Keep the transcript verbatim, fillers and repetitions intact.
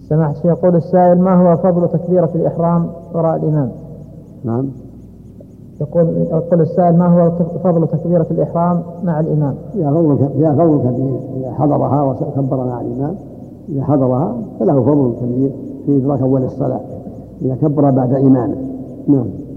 سماحة الشيخ، يقول السائل: ما هو فضل تكبيرة الإحرام وراء الإمام؟ نعم. يقول يقول السائل: ما هو فضل تكبيرة الإحرام مع الإمام؟ فيها فضل كبير إذا حضرها وكبر مع الإمام. إذا حضرها فله فضل كبير في إدراك أول الصلاة إذا كبر بعد إمامه. نعم.